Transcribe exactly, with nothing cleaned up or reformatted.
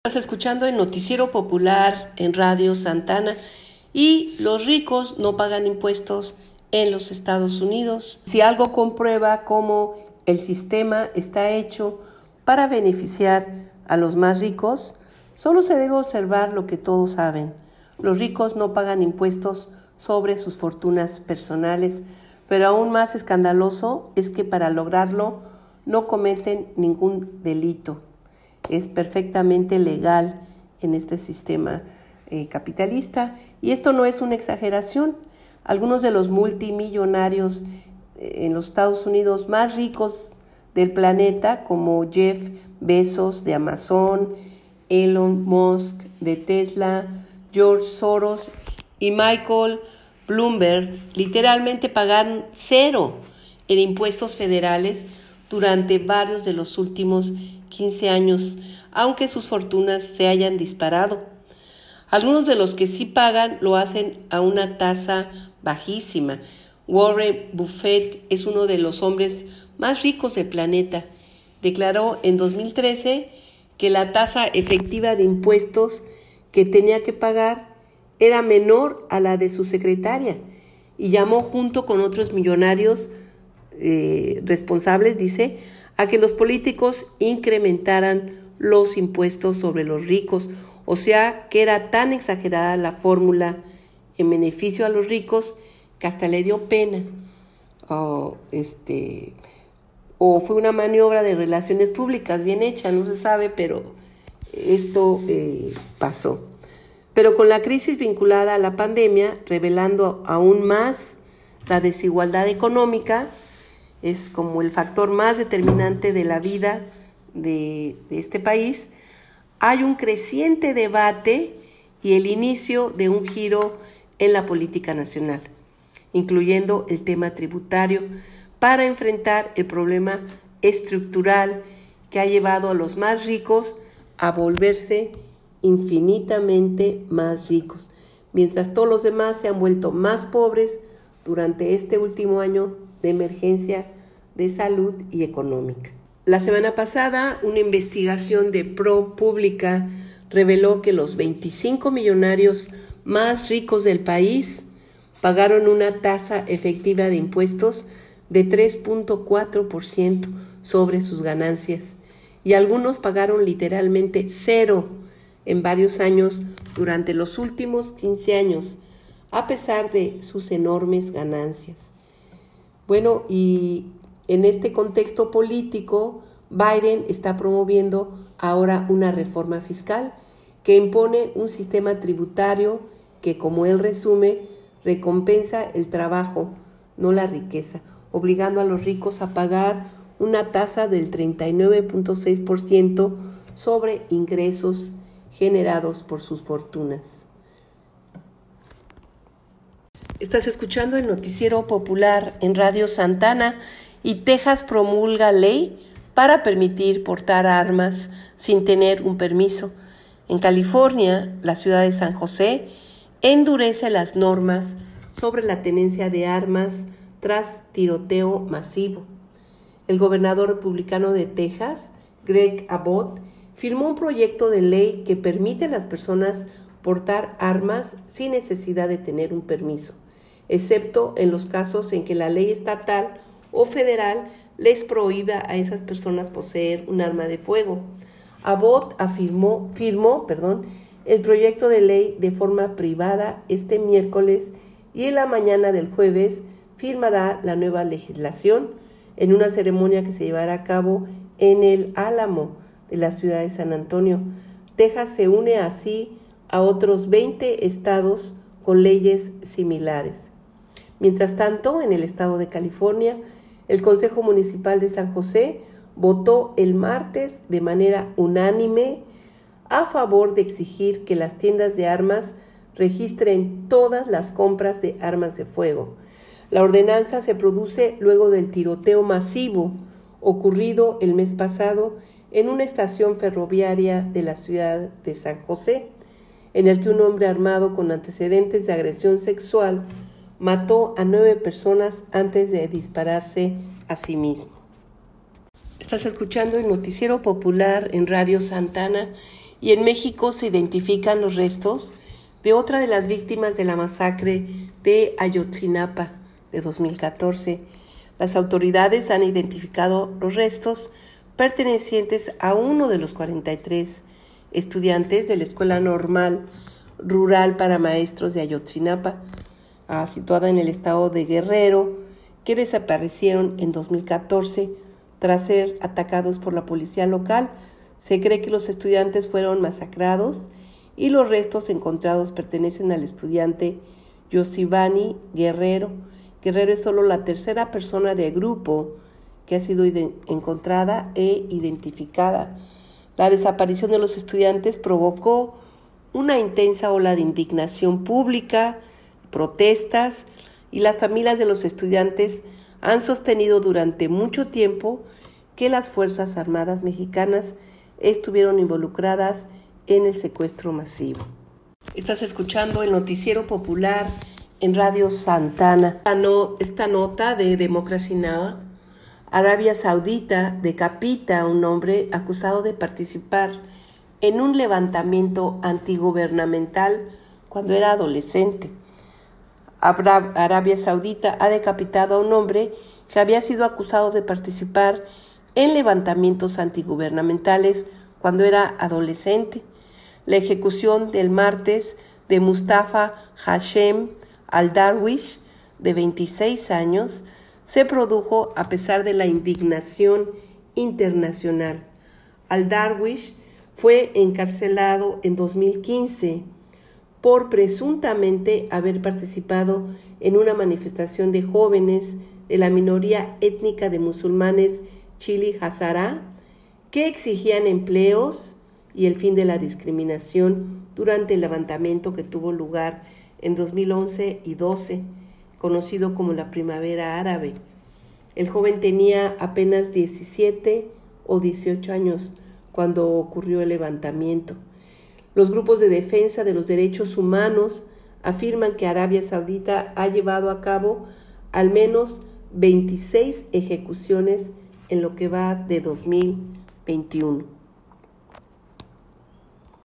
Estás escuchando el Noticiero Popular en Radio Santana y los ricos no pagan impuestos en los Estados Unidos. Si algo comprueba cómo el sistema está hecho para beneficiar a los más ricos, solo se debe observar lo que todos saben. Los ricos no pagan impuestos sobre sus fortunas personales, pero aún más escandaloso es que para lograrlo no cometen ningún delito. Es perfectamente legal en este sistema eh, capitalista, y esto no es una exageración. Algunos de los multimillonarios eh, en los Estados Unidos más ricos del planeta, como Jeff Bezos de Amazon, Elon Musk de Tesla, George Soros y Michael Bloomberg, literalmente pagaron cero en impuestos federales durante varios de los últimos quince años, aunque sus fortunas se hayan disparado. Algunos de los que sí pagan lo hacen a una tasa bajísima. Warren Buffett es uno de los hombres más ricos del planeta. Declaró en dos mil trece que la tasa efectiva de impuestos que tenía que pagar era menor a la de su secretaria, y llamó junto con otros millonarios eh, responsables, dice, a que los políticos incrementaran los impuestos sobre los ricos, o sea, que era tan exagerada la fórmula en beneficio a los ricos que hasta le dio pena. Oh, este, o fue una maniobra de relaciones públicas bien hecha, no se sabe, pero esto eh, pasó. Pero con la crisis vinculada a la pandemia, revelando aún más la desigualdad económica, es como el factor más determinante de la vida de, de este país, hay un creciente debate y el inicio de un giro en la política nacional, incluyendo el tema tributario, para enfrentar el problema estructural que ha llevado a los más ricos a volverse infinitamente más ricos, mientras todos los demás se han vuelto más pobres durante este último año de emergencia de salud y económica. La semana pasada, una investigación de ProPublica reveló que los veinticinco millonarios más ricos del país pagaron una tasa efectiva de impuestos de tres punto cuatro por ciento sobre sus ganancias, y algunos pagaron literalmente cero en varios años durante los últimos quince años, a pesar de sus enormes ganancias. Bueno, y en este contexto político, Biden está promoviendo ahora una reforma fiscal que impone un sistema tributario que, como él resume, recompensa el trabajo, no la riqueza, obligando a los ricos a pagar una tasa del treinta y nueve punto seis por ciento sobre ingresos generados por sus fortunas. Estás escuchando el Noticiero Popular en Radio Santana, y Texas promulga ley para permitir portar armas sin tener un permiso. En California, la ciudad de San José endurece las normas sobre la tenencia de armas tras tiroteo masivo. El gobernador republicano de Texas, Greg Abbott, firmó un proyecto de ley que permite a las personas portar armas sin necesidad de tener un permiso, excepto en los casos en que la ley estatal o federal les prohíba a esas personas poseer un arma de fuego. Abbott afirmó, firmó perdón, el proyecto de ley de forma privada este miércoles, y en la mañana del jueves firmará la nueva legislación en una ceremonia que se llevará a cabo en el Álamo de la ciudad de San Antonio. Texas se une así a otros veinte estados con leyes similares. Mientras tanto, en el estado de California, el Consejo Municipal de San José votó el martes de manera unánime a favor de exigir que las tiendas de armas registren todas las compras de armas de fuego. La ordenanza se produce luego del tiroteo masivo ocurrido el mes pasado en una estación ferroviaria de la ciudad de San José, en el que un hombre armado con antecedentes de agresión sexual mató a nueve personas antes de dispararse a sí mismo. Estás escuchando el Noticiero Popular en Radio Santana, Y en México se identifican los restos de otra de las víctimas de la masacre de Ayotzinapa de dos mil catorce. Las autoridades han identificado los restos pertenecientes a uno de los cuarenta y tres estudiantes de la Escuela Normal Rural para Maestros de Ayotzinapa, ah, situada en el estado de Guerrero, que desaparecieron en dos mil catorce tras ser atacados por la policía local. Se cree que los estudiantes fueron masacrados y los restos encontrados pertenecen al estudiante Yosibani Guerrero. Guerrero es solo la tercera persona del grupo que ha sido encontrada e identificada. La desaparición de los estudiantes provocó una intensa ola de indignación pública, protestas, y las familias de los estudiantes han sostenido durante mucho tiempo que las Fuerzas Armadas mexicanas estuvieron involucradas en el secuestro masivo. Estás escuchando el Noticiero Popular en Radio Santana. Esta nota de Democracy Now! Arabia Saudita decapita a un hombre acusado de participar en un levantamiento antigubernamental cuando era adolescente. Arabia Saudita ha decapitado a un hombre que había sido acusado de participar en levantamientos antigubernamentales cuando era adolescente. La ejecución del martes de Mustafa Hashem al-Darwish, de veintiséis años, se produjo a pesar de la indignación internacional. Al-Darwish fue encarcelado en dos mil quince por presuntamente haber participado en una manifestación de jóvenes de la minoría étnica de musulmanes Chili Hazara que exigían empleos y el fin de la discriminación durante el levantamiento que tuvo lugar en dos mil once y doce, conocido como la Primavera Árabe. El joven tenía apenas diecisiete o dieciocho años cuando ocurrió el levantamiento. Los grupos de defensa de los derechos humanos afirman que Arabia Saudita ha llevado a cabo al menos veintiséis ejecuciones en lo que va de dos mil veintiuno.